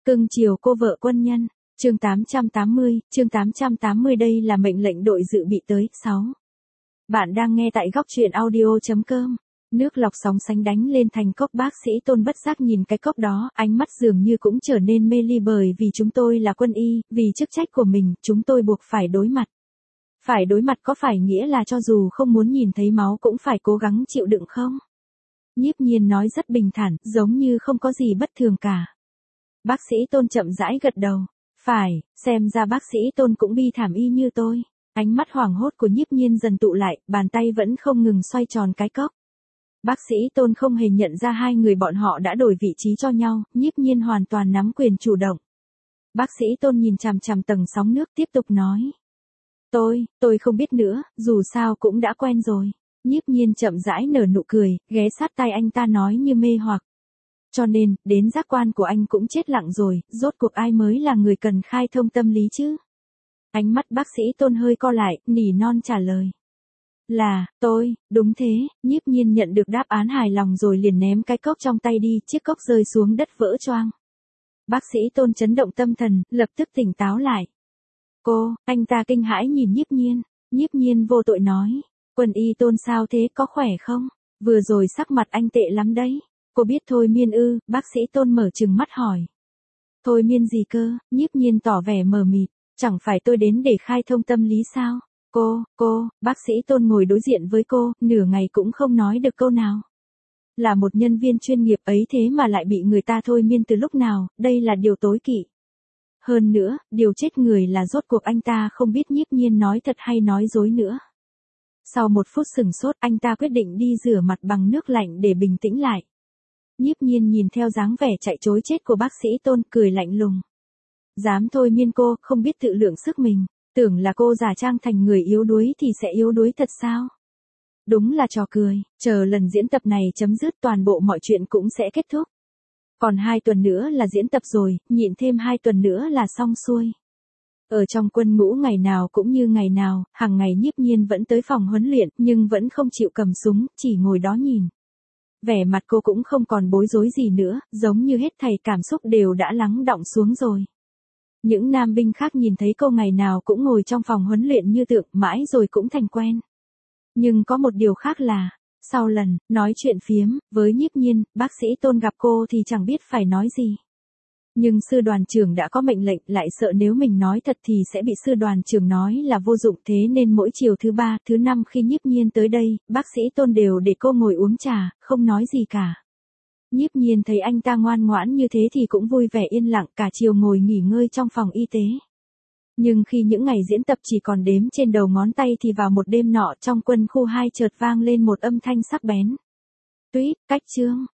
Cưng chiều cô vợ quân nhân. Chương 880 đây là mệnh lệnh đội dự bị tới. 6. Bạn đang nghe tại góc truyện audio.com. Nước lọc sóng sánh đánh lên thành cốc, bác sĩ Tôn bất giác nhìn cái cốc đó, ánh mắt dường như cũng trở nên mê ly, bởi vì chúng tôi là quân y, vì chức trách của mình, chúng tôi buộc phải đối mặt. Phải đối mặt có phải nghĩa là cho dù không muốn nhìn thấy máu cũng phải cố gắng chịu đựng không? Nhiếp Nhiên nói rất bình thản, giống như không có gì bất thường cả. Bác sĩ Tôn chậm rãi gật đầu. Phải, xem ra bác sĩ Tôn cũng bi thảm y như tôi. Ánh mắt hoảng hốt của Nhiếp Nhiên dần tụ lại, bàn tay vẫn không ngừng xoay tròn cái cốc. Bác sĩ Tôn không hề nhận ra hai người bọn họ đã đổi vị trí cho nhau, Nhiếp Nhiên hoàn toàn nắm quyền chủ động. Bác sĩ Tôn nhìn chằm chằm tầng sóng nước tiếp tục nói. Tôi không biết nữa, dù sao cũng đã quen rồi. Nhiếp Nhiên chậm rãi nở nụ cười, ghé sát tai anh ta nói như mê hoặc. Cho nên, đến giác quan của anh cũng chết lặng rồi, rốt cuộc ai mới là người cần khai thông tâm lý chứ? Ánh mắt bác sĩ Tôn hơi co lại, nỉ non trả lời. Là, tôi, đúng thế. Nhiếp Nhiên nhận được đáp án hài lòng rồi liền ném cái cốc trong tay đi, chiếc cốc rơi xuống đất vỡ choang. Bác sĩ Tôn chấn động tâm thần, lập tức tỉnh táo lại. Anh ta kinh hãi nhìn Nhiếp Nhiên. Nhiếp Nhiên vô tội nói. Quân y Tôn sao thế, có khỏe không? Vừa rồi sắc mặt anh tệ lắm đấy. Cô biết thôi miên ư? Bác sĩ Tôn mở trừng mắt hỏi. Thôi miên gì cơ? Nhiếp Nhiên tỏ vẻ mờ mịt. Chẳng phải tôi đến để khai thông tâm lý sao? Bác sĩ Tôn ngồi đối diện với cô, nửa ngày cũng không nói được câu nào. Là một nhân viên chuyên nghiệp ấy thế mà lại bị người ta thôi miên từ lúc nào, đây là điều tối kỵ. Hơn nữa, điều chết người là rốt cuộc anh ta không biết Nhiếp Nhiên nói thật hay nói dối nữa. Sau một phút sửng sốt, anh ta quyết định đi rửa mặt bằng nước lạnh để bình tĩnh lại. Nhiếp Nhiên nhìn theo dáng vẻ chạy trối chết của bác sĩ Tôn, cười lạnh lùng. Dám thôi miên cô, không biết tự lượng sức mình, tưởng là cô giả trang thành người yếu đuối thì sẽ yếu đuối thật sao? Đúng là trò cười, chờ lần diễn tập này chấm dứt toàn bộ mọi chuyện cũng sẽ kết thúc. Còn 2 tuần nữa là diễn tập rồi, nhịn thêm 2 tuần nữa là xong xuôi. Ở trong quân ngũ ngày nào cũng như ngày nào, hàng ngày Nhiếp Nhiên vẫn tới phòng huấn luyện, nhưng vẫn không chịu cầm súng, chỉ ngồi đó nhìn. Vẻ mặt cô cũng không còn bối rối gì nữa, giống như hết thảy cảm xúc đều đã lắng đọng xuống rồi. Những nam binh khác nhìn thấy cô ngày nào cũng ngồi trong phòng huấn luyện như tượng, mãi rồi cũng thành quen. Nhưng có một điều khác là, sau lần nói chuyện phiếm với Nhiếp Nhiên, bác sĩ Tôn gặp cô thì chẳng biết phải nói gì. Nhưng sư đoàn trưởng đã có mệnh lệnh, lại sợ nếu mình nói thật thì sẽ bị sư đoàn trưởng nói là vô dụng, thế nên mỗi chiều thứ 3, thứ 5 khi Nhiếp Nhiên tới đây, bác sĩ Tôn đều để cô ngồi uống trà, không nói gì cả. Nhiếp Nhiên thấy anh ta ngoan ngoãn như thế thì cũng vui vẻ yên lặng, cả chiều ngồi nghỉ ngơi trong phòng y tế. Nhưng khi những ngày diễn tập chỉ còn đếm trên đầu ngón tay thì vào một đêm nọ trong quân khu 2 chợt vang lên một âm thanh sắc bén. Tuýt, cách chương.